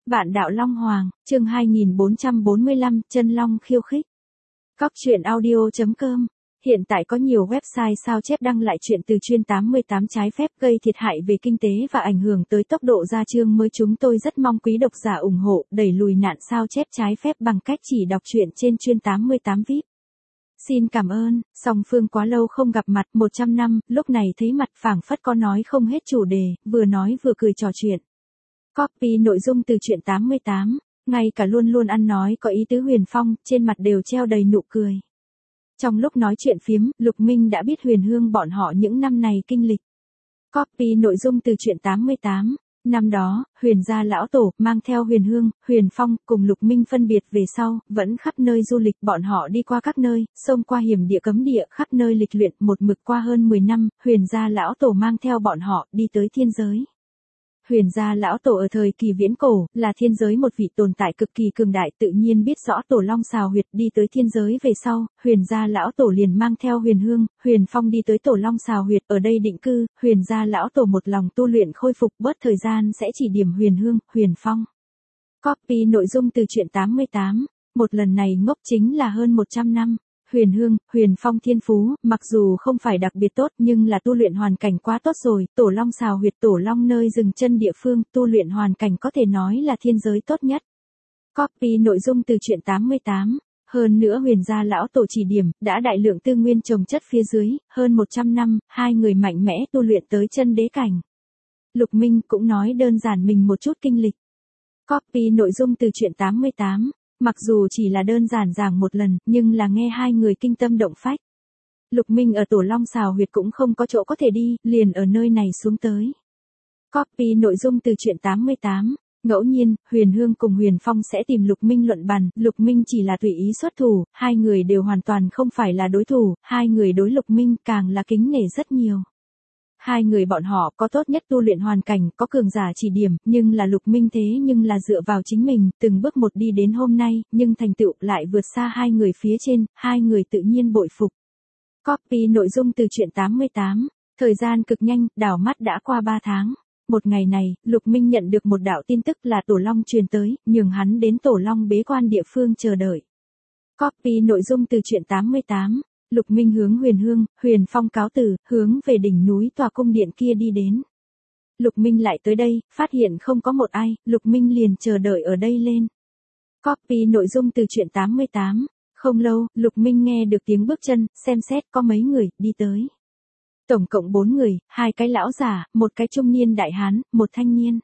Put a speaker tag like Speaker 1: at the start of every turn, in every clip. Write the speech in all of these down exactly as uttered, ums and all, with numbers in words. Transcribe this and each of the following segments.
Speaker 1: Vạn đạo Long Hoàng, chương hai nghìn bốn trăm bốn mươi lăm, chân long khiêu khích. Cóc truyện audio chấm com. Hiện tại có nhiều website sao chép đăng lại chuyện từ chuyên tám mươi tám trái phép gây thiệt hại về kinh tế và ảnh hưởng tới tốc độ ra chương mới. Chúng tôi rất mong quý độc giả ủng hộ đẩy lùi nạn sao chép trái phép bằng cách chỉ đọc truyện trên chuyên tám mươi tám vi ai pi. Xin cảm ơn. Song phương quá lâu không gặp mặt, một trăm năm, lúc này thấy mặt phảng phất có nói không hết chủ đề, vừa nói vừa cười trò chuyện. Copy nội dung từ truyện tám mươi tám, ngay cả luôn luôn ăn nói có ý tứ Huyền Phong, trên mặt đều treo đầy nụ cười. Trong lúc nói chuyện phiếm, Lục Minh đã biết Huyền Hương bọn họ những năm này kinh lịch. Copy nội dung từ truyện tám mươi tám, năm đó, Huyền gia lão tổ mang theo Huyền Hương, Huyền Phong cùng Lục Minh phân biệt về sau, vẫn khắp nơi du lịch. Bọn họ đi qua các nơi, xông qua hiểm địa cấm địa, khắp nơi lịch luyện. Một mực qua hơn mười năm, Huyền gia lão tổ mang theo bọn họ đi tới thiên giới. Huyền gia lão tổ ở thời kỳ viễn cổ, là thiên giới một vị tồn tại cực kỳ cường đại, tự nhiên biết rõ tổ long xào huyệt. Đi tới thiên giới về sau, Huyền gia lão tổ liền mang theo Huyền Hương, Huyền Phong đi tới tổ long xào huyệt, ở đây định cư. Huyền gia lão tổ một lòng tu luyện khôi phục, bớt thời gian sẽ chỉ điểm Huyền Hương, Huyền Phong. Copy nội dung từ truyện tám mươi tám, một lần này ngốc chính là hơn một trăm năm. Huyền Hương, Huyền Phong thiên phú, mặc dù không phải đặc biệt tốt nhưng là tu luyện hoàn cảnh quá tốt rồi. Tổ long xào huyệt, tổ long nơi dừng chân địa phương, tu luyện hoàn cảnh có thể nói là thiên giới tốt nhất. Copy nội dung từ truyện tám mươi tám. Hơn nữa Huyền gia lão tổ chỉ điểm, đã đại lượng tư nguyên trồng chất phía dưới, hơn một trăm năm, hai người mạnh mẽ tu luyện tới chân đế cảnh. Lục Minh cũng nói đơn giản mình một chút kinh lịch. Copy nội dung từ truyện tám mươi tám. Mặc dù chỉ là đơn giản giảng một lần, nhưng là nghe hai người kinh tâm động phách. Lục Minh ở tổ long xào huyệt cũng không có chỗ có thể đi, liền ở nơi này xuống tới. Copy nội dung từ truyện tám mươi tám. Ngẫu nhiên, Huyền Hương cùng Huyền Phong sẽ tìm Lục Minh luận bàn. Lục Minh chỉ là tùy ý xuất thủ, hai người đều hoàn toàn không phải là đối thủ. Hai người đối Lục Minh càng là kính nể rất nhiều. Hai người bọn họ có tốt nhất tu luyện hoàn cảnh, có cường giả chỉ điểm, nhưng là Lục Minh thế nhưng là dựa vào chính mình, từng bước một đi đến hôm nay, nhưng thành tựu lại vượt xa hai người phía trên, hai người tự nhiên bội phục. Copy nội dung từ truyện tám mươi tám, thời gian cực nhanh, đảo mắt đã qua ba tháng. Một ngày này, Lục Minh nhận được một đạo tin tức là Tổ Long truyền tới, nhường hắn đến Tổ Long bế quan địa phương chờ đợi. Copy nội dung từ truyện tám mươi tám. Lục Minh hướng Huyền Hương, Huyền Phong cáo từ, hướng về đỉnh núi tòa cung điện kia đi đến. Lục Minh lại tới đây, phát hiện không có một ai, Lục Minh liền chờ đợi ở đây lên. Copy nội dung từ truyện tám mươi tám. Không lâu, Lục Minh nghe được tiếng bước chân, xem xét có mấy người, đi tới. Tổng cộng bốn người, hai cái lão già, một cái trung niên đại hán, một thanh niên.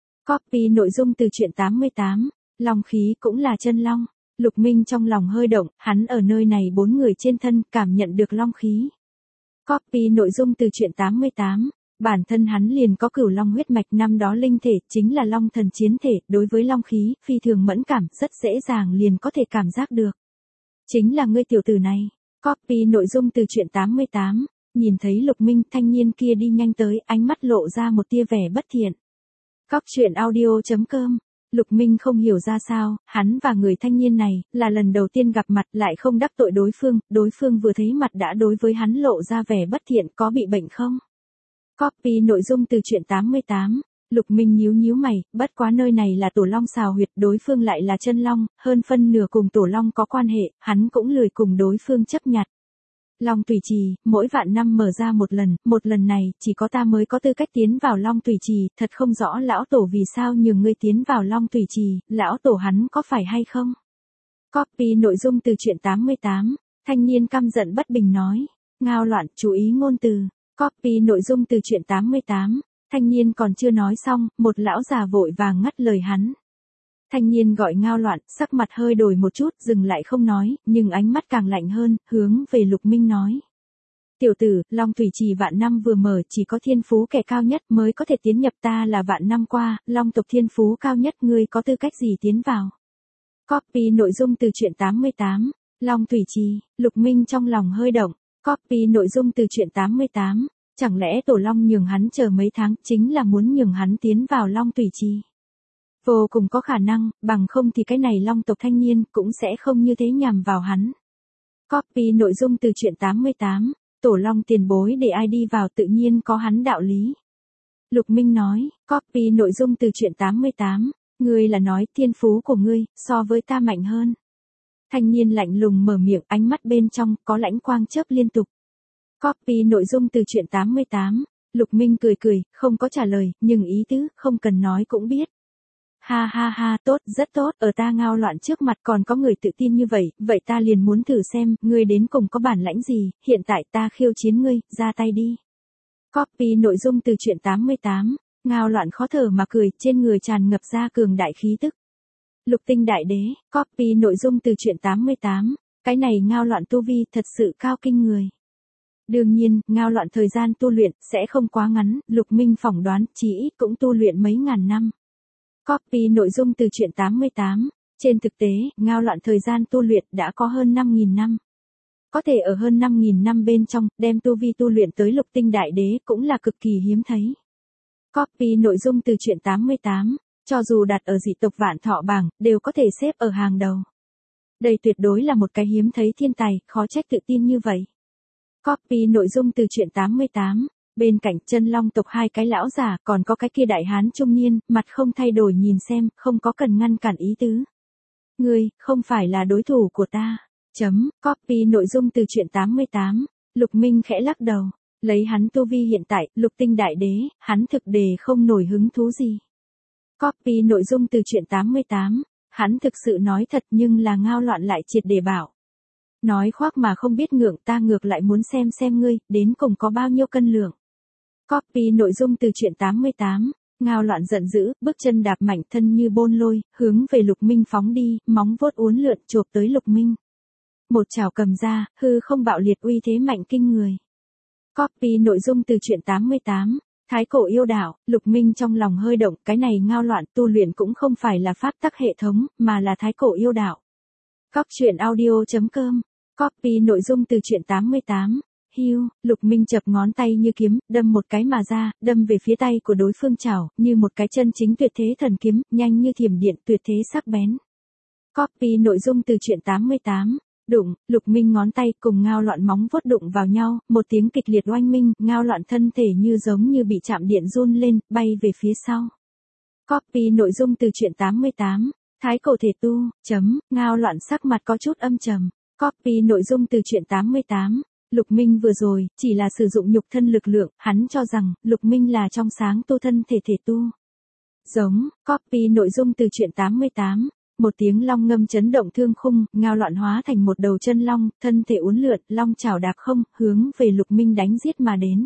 Speaker 1: Copy nội dung từ truyện tám mươi tám. Long khí cũng là chân long. Lục Minh trong lòng hơi động, hắn ở nơi này bốn người trên thân, cảm nhận được long khí. Copy nội dung từ truyện tám mươi tám. Bản thân hắn liền có cửu long huyết mạch, năm đó linh thể, chính là long thần chiến thể, đối với long khí, phi thường mẫn cảm, rất dễ dàng liền có thể cảm giác được. Chính là ngươi tiểu tử này. Copy nội dung từ truyện tám mươi tám. Nhìn thấy Lục Minh, thanh niên kia đi nhanh tới, ánh mắt lộ ra một tia vẻ bất thiện. Cóc truyện audio chấm com. Lục Minh không hiểu ra sao, hắn và người thanh niên này, là lần đầu tiên gặp mặt, lại không đắc tội đối phương, đối phương vừa thấy mặt đã đối với hắn lộ ra vẻ bất thiện, có bị bệnh không? Copy nội dung từ truyện tám mươi tám. Lục Minh nhíu nhíu mày, bất quá nơi này là tổ long xào huyệt, đối phương lại là chân long, hơn phân nửa cùng tổ long có quan hệ, hắn cũng lười cùng đối phương chấp nhặt. Long Tùy Trì, mỗi vạn năm mở ra một lần, một lần này, chỉ có ta mới có tư cách tiến vào Long Tùy Trì, thật không rõ lão tổ vì sao nhường ngươi tiến vào Long Tùy Trì, lão tổ hắn có phải hay không? Copy nội dung từ truyện tám mươi tám, thanh niên căm giận bất bình nói, ngao loạn, chú ý ngôn từ. Copy nội dung từ truyện tám mươi tám, thanh niên còn chưa nói xong, một lão già vội vàng ngắt lời hắn. Thanh niên gọi ngao loạn, sắc mặt hơi đổi một chút, dừng lại không nói, nhưng ánh mắt càng lạnh hơn, hướng về Lục Minh nói. Tiểu tử, Long Thủy Trì vạn năm vừa mở, chỉ có thiên phú kẻ cao nhất mới có thể tiến nhập, ta là vạn năm qua, Long tộc thiên phú cao nhất, ngươi có tư cách gì tiến vào? Copy nội dung từ truyện tám mươi tám, Long Thủy Trì, Lục Minh trong lòng hơi động. Copy nội dung từ truyện tám mươi tám, chẳng lẽ Tổ Long nhường hắn chờ mấy tháng, chính là muốn nhường hắn tiến vào Long Thủy Trì? Vô cùng có khả năng, bằng không thì cái này long tộc thanh niên cũng sẽ không như thế nhằm vào hắn. Copy nội dung từ truyện tám mươi tám, tổ long tiền bối để ai đi vào tự nhiên có hắn đạo lý. Lục Minh nói, copy nội dung từ truyện tám mươi tám, Ngươi là nói thiên phú của ngươi, so với ta mạnh hơn. Thanh niên lạnh lùng mở miệng, ánh mắt bên trong có lãnh quang chớp liên tục. Copy nội dung từ truyện tám mươi tám. Lục Minh cười cười, không có trả lời, nhưng ý tứ, không cần nói cũng biết. Ha ha ha, tốt, rất tốt, ở ta ngao loạn trước mặt còn có người tự tin như vậy, vậy ta liền muốn thử xem, ngươi đến cùng có bản lãnh gì, hiện tại ta khiêu chiến ngươi, ra tay đi. Copy nội dung từ truyện tám mươi tám. Ngao loạn khó thở mà cười, trên người tràn ngập ra cường đại khí tức. Lục tinh đại đế, copy nội dung từ truyện tám mươi tám. Cái này ngao loạn tu vi thật sự cao kinh người. Đương nhiên, ngao loạn thời gian tu luyện sẽ không quá ngắn, Lục Minh phỏng đoán chỉ ít cũng tu luyện mấy ngàn năm. Copy nội dung từ truyện tám mươi tám. Trên thực tế, ngao loạn thời gian tu luyện đã có hơn năm nghìn năm. Có thể ở hơn năm nghìn năm bên trong, đem tu vi tu luyện tới lục tinh đại đế cũng là cực kỳ hiếm thấy. Copy nội dung từ truyện tám mươi tám. Cho dù đặt ở dị tộc vạn thọ bảng, đều có thể xếp ở hàng đầu. Đây tuyệt đối là một cái hiếm thấy thiên tài, khó trách tự tin như vậy. Copy nội dung từ truyện tám mươi tám. Bên cạnh chân long tộc hai cái lão già còn có cái kia đại hán trung niên, mặt không thay đổi nhìn xem, không có cần ngăn cản ý tứ. Ngươi, không phải là đối thủ của ta. Chấm, copy nội dung từ truyện tám mươi tám. Lục Minh khẽ lắc đầu. Lấy hắn tu vi hiện tại, lục tinh đại đế, hắn thực đề không nổi hứng thú gì. Copy nội dung từ truyện tám mươi tám. Hắn thực sự nói thật nhưng là ngao loạn lại triệt để bảo. Nói khoác mà không biết ngượng, ta ngược lại muốn xem xem ngươi, đến cùng có bao nhiêu cân lượng. Copy nội dung từ truyện tám mươi tám. Ngao loạn giận dữ, bước chân đạp mạnh thân như bôn lôi, hướng về Lục Minh phóng đi, móng vuốt uốn lượn chộp tới Lục Minh. Một chảo cầm ra, hư không bạo liệt uy thế mạnh kinh người. Copy nội dung từ truyện tám mươi tám. Thái cổ yêu đạo, Lục Minh trong lòng hơi động, cái này ngao loạn tu luyện cũng không phải là pháp tắc hệ thống, mà là thái cổ yêu đạo. Cóc truyện audio chấm com. Copy nội dung từ truyện tám mươi tám. Hiu, Lục Minh chập ngón tay như kiếm, đâm một cái mà ra, đâm về phía tay của đối phương chảo, như một cái chân chính tuyệt thế thần kiếm, nhanh như thiểm điện, tuyệt thế sắc bén. Copy nội dung từ truyện tám mươi tám. Đụng, Lục Minh ngón tay cùng ngao loạn móng vuốt đụng vào nhau, một tiếng kịch liệt oanh minh, ngao loạn thân thể như giống như bị chạm điện run lên, bay về phía sau. Copy nội dung từ truyện tám mươi tám. Thái cổ thể tu, chấm, ngao loạn sắc mặt có chút âm trầm. Copy nội dung từ truyện tám mươi tám. Lục Minh vừa rồi, chỉ là sử dụng nhục thân lực lượng, hắn cho rằng, Lục Minh là trong sáng tu thân thể thể tu. Giống, copy nội dung từ truyện tám mươi tám. Một tiếng long ngâm chấn động thương khung, ngao loạn hóa thành một đầu chân long, thân thể uốn lượn, long chảo đạp không, hướng về Lục Minh đánh giết mà đến.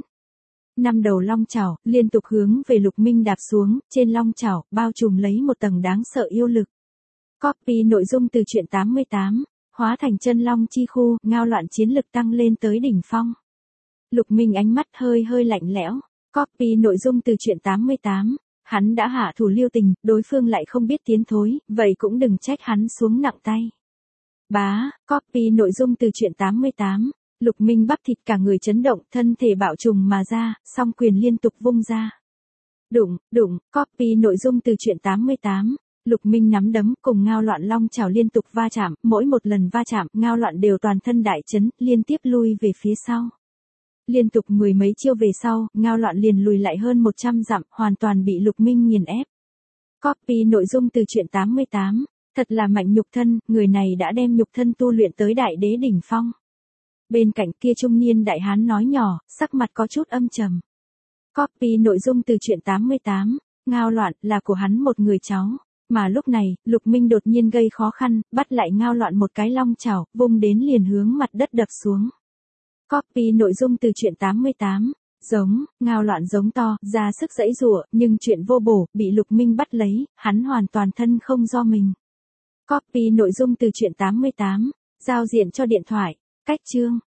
Speaker 1: Năm đầu long chảo, liên tục hướng về Lục Minh đạp xuống, trên long chảo, bao trùm lấy một tầng đáng sợ yêu lực. Copy nội dung từ truyện tám mươi tám. Hóa thành chân long chi khu, ngao loạn chiến lực tăng lên tới đỉnh phong. Lục Minh ánh mắt hơi hơi lạnh lẽo. Copy nội dung từ truyện tám mươi tám. Hắn đã hạ thủ lưu tình, đối phương lại không biết tiến thối, vậy cũng đừng trách hắn xuống nặng tay. Bá, copy nội dung từ truyện tám mươi tám. Lục Minh bắp thịt cả người chấn động, thân thể bạo trùng mà ra, song quyền liên tục vung ra. Đụng, đụng, copy nội dung từ truyện tám mươi tám. Lục Minh nắm đấm cùng ngao loạn long chảo liên tục va chạm, mỗi một lần va chạm, ngao loạn đều toàn thân đại chấn, liên tiếp lui về phía sau. Liên tục mười mấy chiêu về sau, ngao loạn liền lùi lại hơn một trăm dặm, hoàn toàn bị Lục Minh nghiền ép. Copy nội dung từ truyện tám mươi tám. Thật là mạnh nhục thân, người này đã đem nhục thân tu luyện tới đại đế đỉnh phong. Bên cạnh kia trung niên đại hán nói nhỏ, sắc mặt có chút âm trầm. Copy nội dung từ truyện tám mươi tám. Ngao loạn là của hắn một người cháu. Mà lúc này, Lục Minh đột nhiên gây khó khăn, bắt lại ngao loạn một cái long chảo, vung đến liền hướng mặt đất đập xuống. Copy nội dung từ truyện tám mươi tám. Giống, ngao loạn giống to, ra sức giãy giụa, nhưng chuyện vô bổ, bị Lục Minh bắt lấy, hắn hoàn toàn thân không do mình. Copy nội dung từ truyện tám mươi tám. Giao diện cho điện thoại. Cách chương.